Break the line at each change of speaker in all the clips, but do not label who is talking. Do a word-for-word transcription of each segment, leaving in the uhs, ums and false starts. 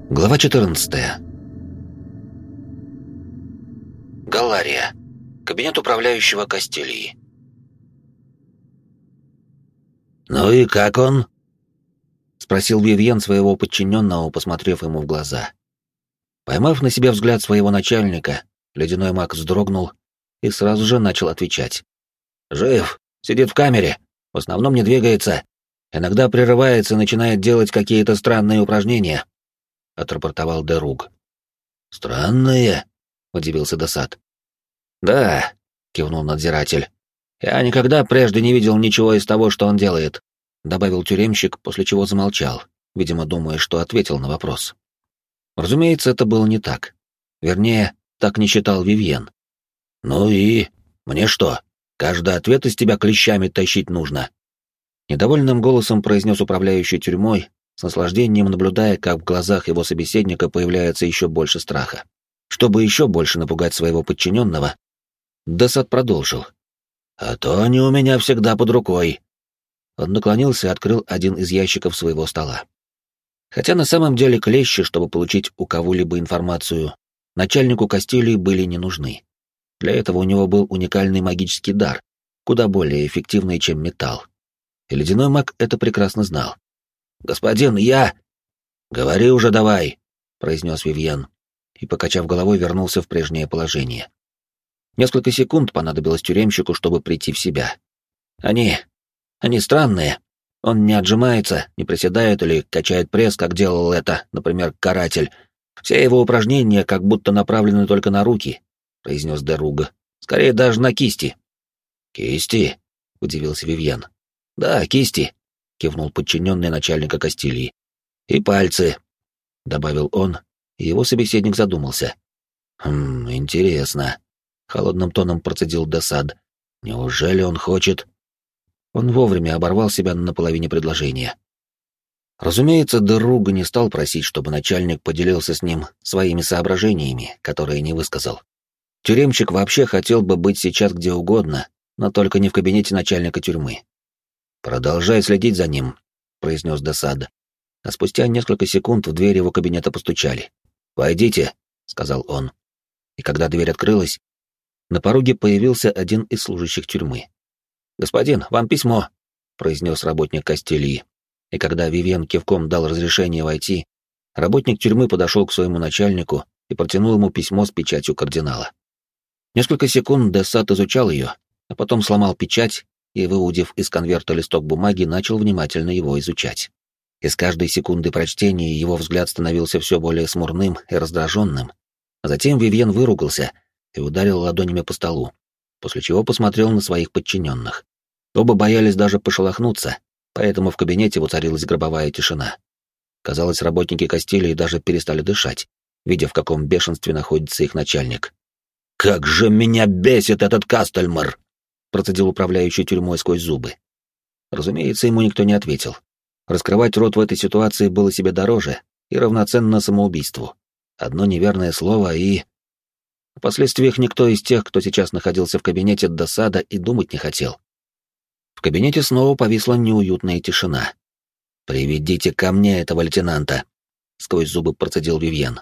Глава четырнадцатая. Галария. Кабинет управляющего Кастилии. «Ну и как он?» — спросил Вивьен своего подчиненного, посмотрев ему в глаза. Поймав на себя взгляд своего начальника, ледяной маг вздрогнул и сразу же начал отвечать. «Жив, сидит в камере, в основном не двигается, иногда прерывается и начинает делать какие-то странные упражнения», — отрапортовал Деруг. «Странные?» — удивился Десад. «Да», — кивнул надзиратель. «Я никогда прежде не видел ничего из того, что он делает», — добавил тюремщик, после чего замолчал, видимо, думая, что ответил на вопрос. Разумеется, это было не так. Вернее, так не считал Вивьен. «Ну и? Мне что, каждый ответ из тебя клещами тащить нужно?» Недовольным голосом произнес управляющий тюрьмой, с наслаждением наблюдая, как в глазах его собеседника появляется еще больше страха. Чтобы еще больше напугать своего подчиненного, Десад продолжил. «А то они у меня всегда под рукой». Он наклонился и открыл один из ящиков своего стола. Хотя на самом деле клещи, чтобы получить у кого-либо информацию, начальнику Кастилии были не нужны. Для этого у него был уникальный магический дар, куда более эффективный, чем металл. И ледяной маг это прекрасно знал. «Господин, я...» «Говори уже давай», — произнес Вивьен, и, покачав головой, вернулся в прежнее положение. Несколько секунд понадобилось тюремщику, чтобы прийти в себя. «Они... они странные. Он не отжимается, не приседает или качает пресс, как делал это, например, каратель. Все его упражнения как будто направлены только на руки», — произнес Деруга. «Скорее даже на кисти». «Кисти?» — удивился Вивьен. «Да, кисти», — кивнул подчиненный начальника Кастилии. «И пальцы», — добавил он, и его собеседник задумался. «Хм, интересно», — холодным тоном процедил Десад. «Неужели он хочет...» Он вовремя оборвал себя на половине предложения. Разумеется, Деруга не стал просить, чтобы начальник поделился с ним своими соображениями, которые не высказал. Тюремщик вообще хотел бы быть сейчас где угодно, но только не в кабинете начальника тюрьмы. «Продолжай следить за ним», — произнес Десад. А спустя несколько секунд в дверь его кабинета постучали. «Войдите», — сказал он. И когда дверь открылась, на пороге появился один из служащих тюрьмы. «Господин, вам письмо», — произнес работник Кастилии. И когда Вивьен кивком дал разрешение войти, работник тюрьмы подошел к своему начальнику и протянул ему письмо с печатью кардинала. Несколько секунд Десад изучал ее, а потом сломал печать и, выудив из конверта листок бумаги, начал внимательно его изучать. И с каждой секунды прочтения его взгляд становился все более смурным и раздраженным. А затем Вивьен выругался и ударил ладонями по столу, после чего посмотрел на своих подчиненных. Оба боялись даже пошелохнуться, поэтому в кабинете воцарилась гробовая тишина. Казалось, работники Кастилии даже перестали дышать, видя, в каком бешенстве находится их начальник. «Как же меня бесит этот Кастельмар!» — процедил управляющий тюрьмой сквозь зубы. Разумеется, ему никто не ответил. Раскрывать рот в этой ситуации было себе дороже и равноценно самоубийству. Одно неверное слово и... О последствиях никто из тех, кто сейчас находился в кабинете Десада, и думать не хотел. В кабинете снова повисла неуютная тишина. «Приведите ко мне этого лейтенанта», — сквозь зубы процедил Вивьен.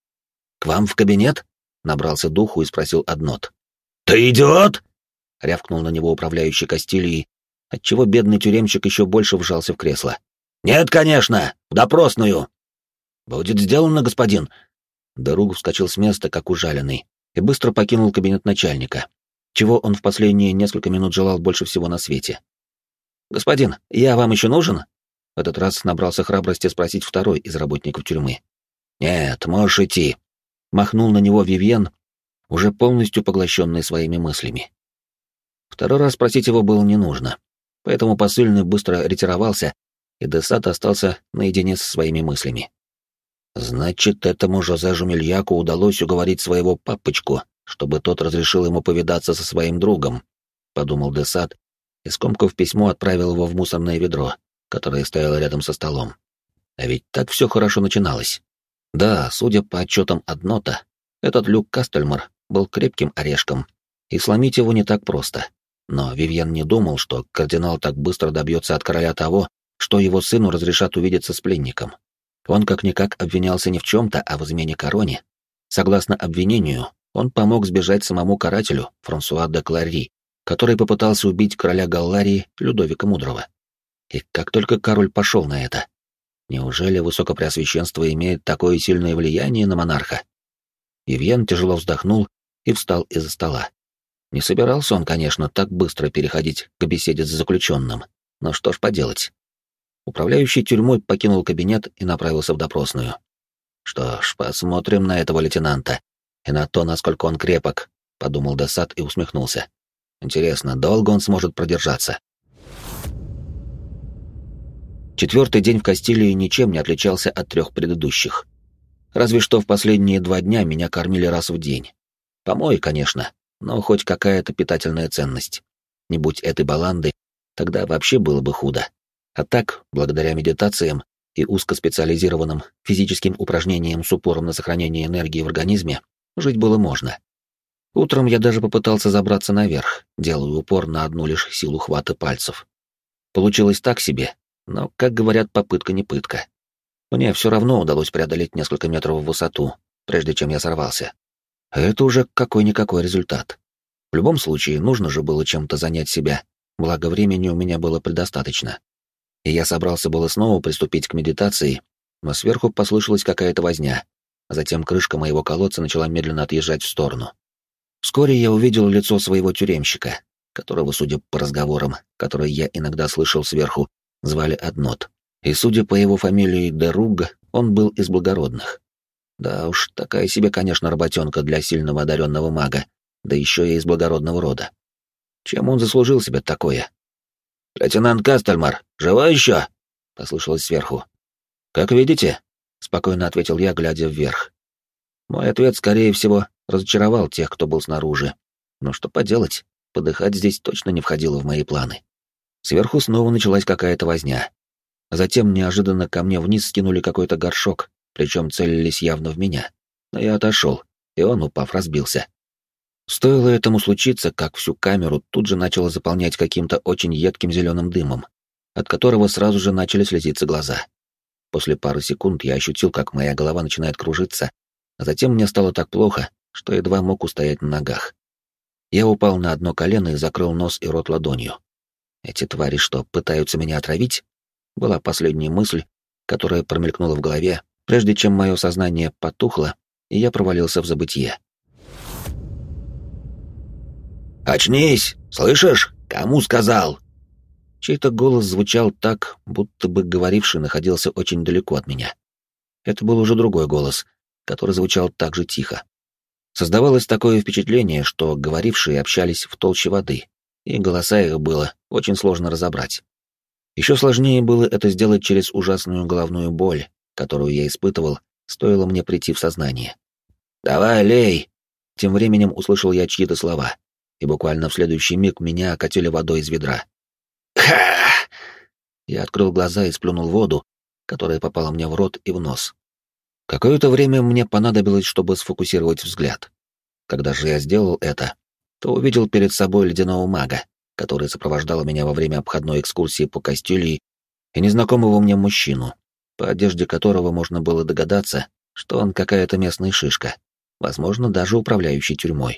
«К вам в кабинет?» — набрался духу и спросил Аднот. «Ты идиот?» — рявкнул на него управляющий Кастилией, отчего бедный тюремщик еще больше вжался в кресло. «Нет, конечно! В допросную!» «Будет сделано, господин!» Деруг вскочил с места, как ужаленный, и быстро покинул кабинет начальника, чего он в последние несколько минут желал больше всего на свете. «Господин, я вам еще нужен?» В этот раз набрался храбрости спросить второй из работников тюрьмы. «Нет, можешь идти», — махнул на него Вивьен, уже полностью поглощенный своими мыслями. Второй раз спросить его было не нужно, поэтому посыльный быстро ретировался, и Десад остался наедине со своими мыслями. Значит, этому Жозе Жумельяку удалось уговорить своего папочку, чтобы тот разрешил ему повидаться со своим другом, — подумал Десад, и, скомкав письмо, отправил его в мусорное ведро, которое стояло рядом со столом. А ведь так все хорошо начиналось. Да, судя по отчетам Аднота, этот Люк Кастельмар был крепким орешком, и сломить его не так просто. Но Вивьен не думал, что кардинал так быстро добьется от короля того, что его сыну разрешат увидеться с пленником. Он как-никак обвинялся не в чем-то, а в измене короне. Согласно обвинению, он помог сбежать самому карателю Франсуа де Клари, который попытался убить короля Галларии Людовика Мудрого. И как только король пошел на это, неужели высокопреосвященство имеет такое сильное влияние на монарха? Вивьен тяжело вздохнул и встал из-за стола. Не собирался он, конечно, так быстро переходить к беседе с заключенным, но что ж поделать. Управляющий тюрьмой покинул кабинет и направился в допросную. «Что ж, посмотрим на этого лейтенанта и на то, насколько он крепок», — подумал Десад и усмехнулся. «Интересно, долго он сможет продержаться?» Четвертый день в Кастилии ничем не отличался от трех предыдущих. Разве что в последние два дня меня кормили раз в день. Помой, конечно, но хоть какая-то питательная ценность. Не будь этой баланды, тогда вообще было бы худо. А так, благодаря медитациям и узкоспециализированным физическим упражнениям с упором на сохранение энергии в организме, жить было можно. Утром я даже попытался забраться наверх, делая упор на одну лишь силу хвата пальцев. Получилось так себе, но, как говорят, попытка не пытка. Мне все равно удалось преодолеть несколько метров в высоту, прежде чем я сорвался. А это уже какой-никакой результат. В любом случае, нужно же было чем-то занять себя, благо времени у меня было предостаточно. И я собрался было снова приступить к медитации, но сверху послышалась какая-то возня, а затем крышка моего колодца начала медленно отъезжать в сторону. Вскоре я увидел лицо своего тюремщика, которого, судя по разговорам, которые я иногда слышал сверху, звали Аднот. И, судя по его фамилии Деруг, он был из благородных. Да уж, такая себе, конечно, работенка для сильного одаренного мага, да еще и из благородного рода. Чем он заслужил себе такое? «Лейтенант Кастельмар, живой еще?» — послышалось сверху. «Как видите», — спокойно ответил я, глядя вверх. Мой ответ, скорее всего, разочаровал тех, кто был снаружи. Но что поделать, подыхать здесь точно не входило в мои планы. Сверху снова началась какая-то возня. Затем неожиданно ко мне вниз скинули какой-то горшок, причем целились явно в меня. Но я отошел, и он, упав, разбился. Стоило этому случиться, как всю камеру тут же начало заполнять каким-то очень едким зеленым дымом, от которого сразу же начали слезиться глаза. После пары секунд я ощутил, как моя голова начинает кружиться, а затем мне стало так плохо, что едва мог устоять на ногах. Я упал на одно колено и закрыл нос и рот ладонью. Эти твари что, пытаются меня отравить? Была последняя мысль, которая промелькнула в голове, прежде чем мое сознание потухло, и я провалился в забытье. «Очнись! Слышишь? Кому сказал?» Чей-то голос звучал так, будто бы говоривший находился очень далеко от меня. Это был уже другой голос, который звучал так же тихо. Создавалось такое впечатление, что говорившие общались в толще воды, и голоса их было очень сложно разобрать. Еще сложнее было это сделать через ужасную головную боль, которую я испытывал, стоило мне прийти в сознание. «Давай, лей!» Тем временем услышал я чьи-то слова, и буквально в следующий миг меня окатили водой из ведра. «Ха!» Я открыл глаза и сплюнул воду, которая попала мне в рот и в нос. Какое-то время мне понадобилось, чтобы сфокусировать взгляд. Когда же я сделал это, то увидел перед собой ледяного мага, который сопровождал меня во время обходной экскурсии по Кастилии, и незнакомого мне мужчину, по одежде которого можно было догадаться, что он какая-то местная шишка, возможно, даже управляющий тюрьмой.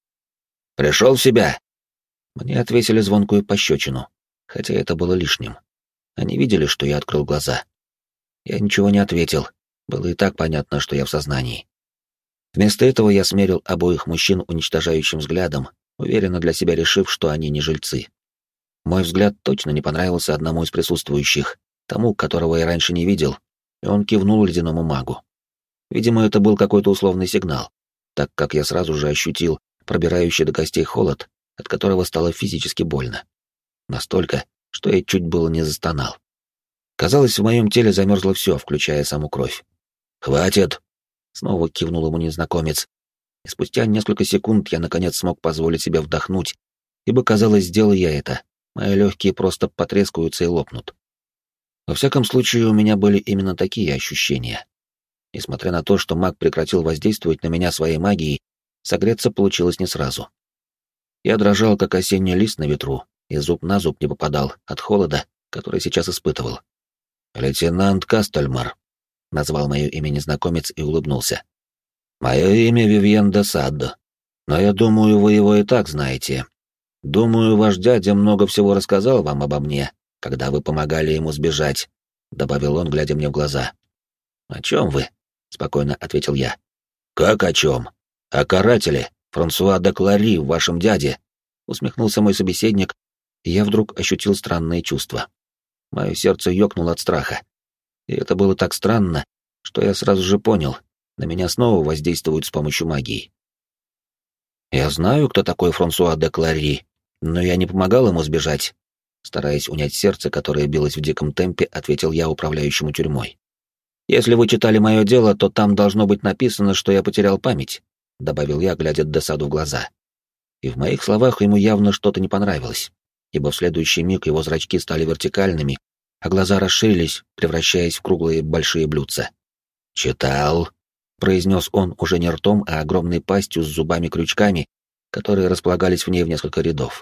«Пришел в себя!» Мне отвесили звонкую пощечину, хотя это было лишним. Они видели, что я открыл глаза. Я ничего не ответил, было и так понятно, что я в сознании. Вместо этого я смерил обоих мужчин уничтожающим взглядом, уверенно для себя решив, что они не жильцы. Мой взгляд точно не понравился одному из присутствующих, тому, которого я раньше не видел, и он кивнул ледяному магу. Видимо, это был какой-то условный сигнал, так как я сразу же ощутил пробирающий до костей холод, от которого стало физически больно. Настолько, что я чуть было не застонал. Казалось, в моем теле замерзло все, включая саму кровь. «Хватит!» — снова кивнул ему незнакомец, и спустя несколько секунд я наконец смог позволить себе вдохнуть, ибо, казалось, сделай я это, мои легкие просто потрескаются и лопнут. Во всяком случае, у меня были именно такие ощущения. Несмотря на то, что маг прекратил воздействовать на меня своей магией, согреться получилось не сразу. Я дрожал, как осенний лист на ветру, и зуб на зуб не попадал от холода, который сейчас испытывал. «Лейтенант Кастельмар», — назвал мое имя незнакомец и улыбнулся. «Мое имя Вивьен де Сад, но я думаю, вы его и так знаете. Думаю, ваш дядя много всего рассказал вам обо мне, когда вы помогали ему сбежать», — добавил он, глядя мне в глаза. «О чем вы?» — спокойно ответил я. «Как о чем? О карателе, Франсуа де Клари, вашем дяде», — усмехнулся мой собеседник, и я вдруг ощутил странные чувства. Мое сердце ёкнуло от страха. И это было так странно, что я сразу же понял, на меня снова воздействуют с помощью магии. «Я знаю, кто такой Франсуа де Клари, но я не помогал ему сбежать», стараясь унять сердце, которое билось в диком темпе, ответил я управляющему тюрьмой. «Если вы читали мое дело, то там должно быть написано, что я потерял память», добавил я, глядя де Саду в глаза. И в моих словах ему явно что-то не понравилось, ибо в следующий миг его зрачки стали вертикальными, а глаза расширились, превращаясь в круглые большие блюдца. «Читал», — произнес он уже не ртом, а огромной пастью с зубами-крючками, которые располагались в ней в несколько рядов.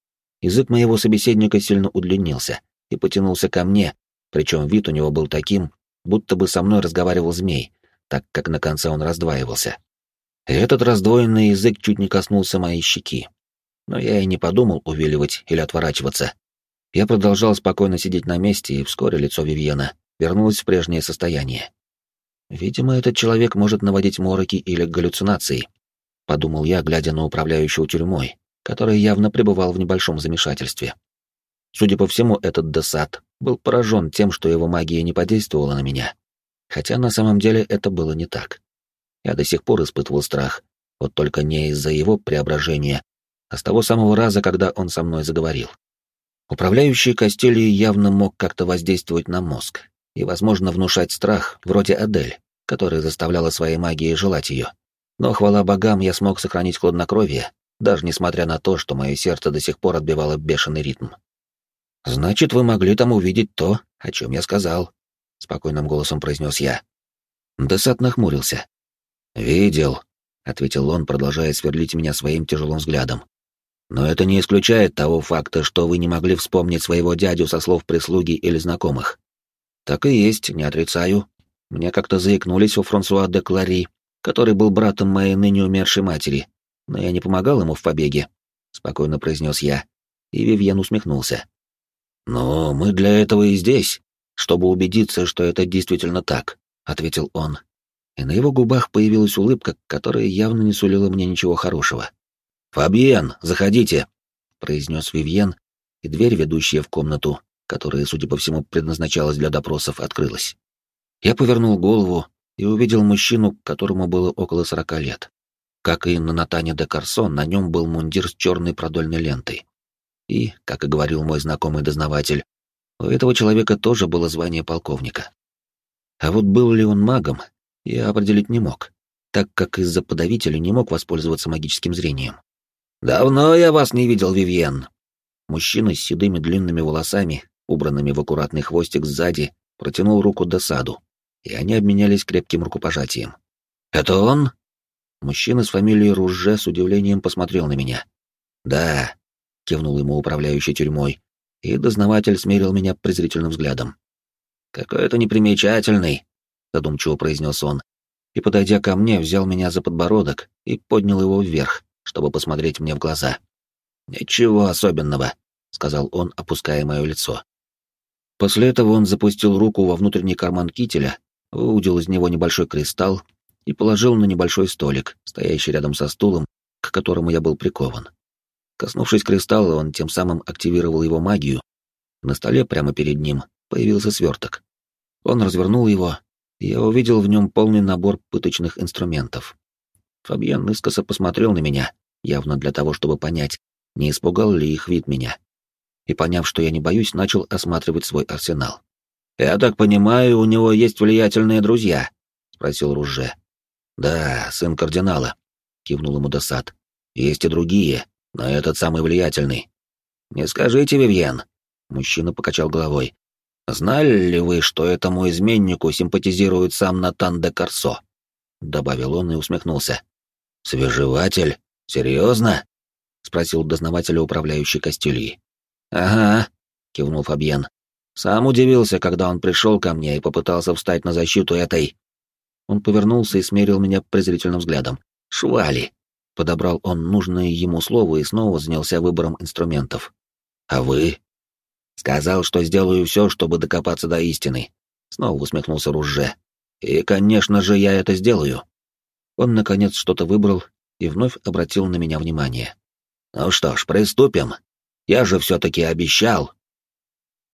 Язык моего собеседника сильно удлинился и потянулся ко мне, причем вид у него был таким, будто бы со мной разговаривал змей, так как на конце он раздваивался. И этот раздвоенный язык чуть не коснулся моей щеки. Но я и не подумал увиливать или отворачиваться. Я продолжал спокойно сидеть на месте, и вскоре лицо Вивьена вернулось в прежнее состояние. «Видимо, этот человек может наводить мороки или галлюцинации», — подумал я, глядя на управляющего тюрьмой, который явно пребывал в небольшом замешательстве. Судя по всему, этот де Сад был поражен тем, что его магия не подействовала на меня. Хотя на самом деле это было не так. Я до сих пор испытывал страх, вот только не из-за его преображения, а с того самого раза, когда он со мной заговорил. Управляющий Кастильей явно мог как-то воздействовать на мозг и, возможно, внушать страх, вроде Адель, которая заставляла своей магией желать ее. Но, хвала богам, я смог сохранить хладнокровие, даже несмотря на то, что мое сердце до сих пор отбивало бешеный ритм. «Значит, вы могли там увидеть то, о чем я сказал», — спокойным голосом произнес я. де Сад нахмурился. «Видел», — ответил он, продолжая сверлить меня своим тяжелым взглядом. «Но это не исключает того факта, что вы не могли вспомнить своего дядю со слов прислуги или знакомых». «Так и есть, не отрицаю. Мне как-то заикнулись о Франсуа де Клари, который был братом моей ныне умершей матери, но я не помогал ему в побеге», — спокойно произнес я, и Вивьен усмехнулся. «Но мы для этого и здесь, чтобы убедиться, что это действительно так», — ответил он. И на его губах появилась улыбка, которая явно не сулила мне ничего хорошего. «Фабьен, заходите», — произнес Вивьен, и дверь, ведущая в комнату, которая, судя по всему, предназначалась для допросов, открылась. Я повернул голову и увидел мужчину, которому было около сорока лет. Как и на Натане де Корсо, на нем был мундир с черной продольной лентой. И, как и говорил мой знакомый дознаватель, у этого человека тоже было звание полковника. А вот был ли он магом, я определить не мог, так как из-за подавителя не мог воспользоваться магическим зрением. «Давно я вас не видел, Вивьен!» Мужчина с седыми длинными волосами, убранными в аккуратный хвостик сзади, протянул руку де Саду, и они обменялись крепким рукопожатием. «Это он?» Мужчина с фамилией Ружже с удивлением посмотрел на меня. «Да», — кивнул ему управляющий тюрьмой, и дознаватель смерил меня презрительным взглядом. «Какой-то непримечательный», — задумчиво произнес он, и, подойдя ко мне, взял меня за подбородок и поднял его вверх, чтобы посмотреть мне в глаза. «Ничего особенного», — сказал он, опуская мое лицо. После этого он запустил руку во внутренний карман кителя, выудил из него небольшой кристалл и положил на небольшой столик, стоящий рядом со стулом, к которому я был прикован. Коснувшись кристалла, он тем самым активировал его магию. На столе прямо перед ним появился сверток. Он развернул его, и я увидел в нем полный набор пыточных инструментов. Фабьен искоса посмотрел на меня, явно для того, чтобы понять, не испугал ли их вид меня. И, поняв, что я не боюсь, начал осматривать свой арсенал. «Я так понимаю, у него есть влиятельные друзья?» — спросил Ружже. «Да, сын кардинала», — кивнул ему де Сад. «Есть и другие, но этот самый влиятельный». «Не скажите, Вивьен», — мужчина покачал головой. «Знали ли вы, что этому изменнику симпатизирует сам Натан де Корсо?» — добавил он и усмехнулся. «Свежеватель? Серьезно?» — спросил дознавателя управляющий Кастильей. «Ага», — кивнул Фабьен. Сам удивился, когда он пришел ко мне и попытался встать на защиту этой... Он повернулся и смерил меня презрительным взглядом. «Швали!» — подобрал он нужное ему слово и снова занялся выбором инструментов. «А вы?» «Сказал, что сделаю все, чтобы докопаться до истины». Снова усмехнулся Ружже. «И, конечно же, я это сделаю». Он, наконец, что-то выбрал и вновь обратил на меня внимание. «Ну что ж, приступим. Я же все-таки обещал».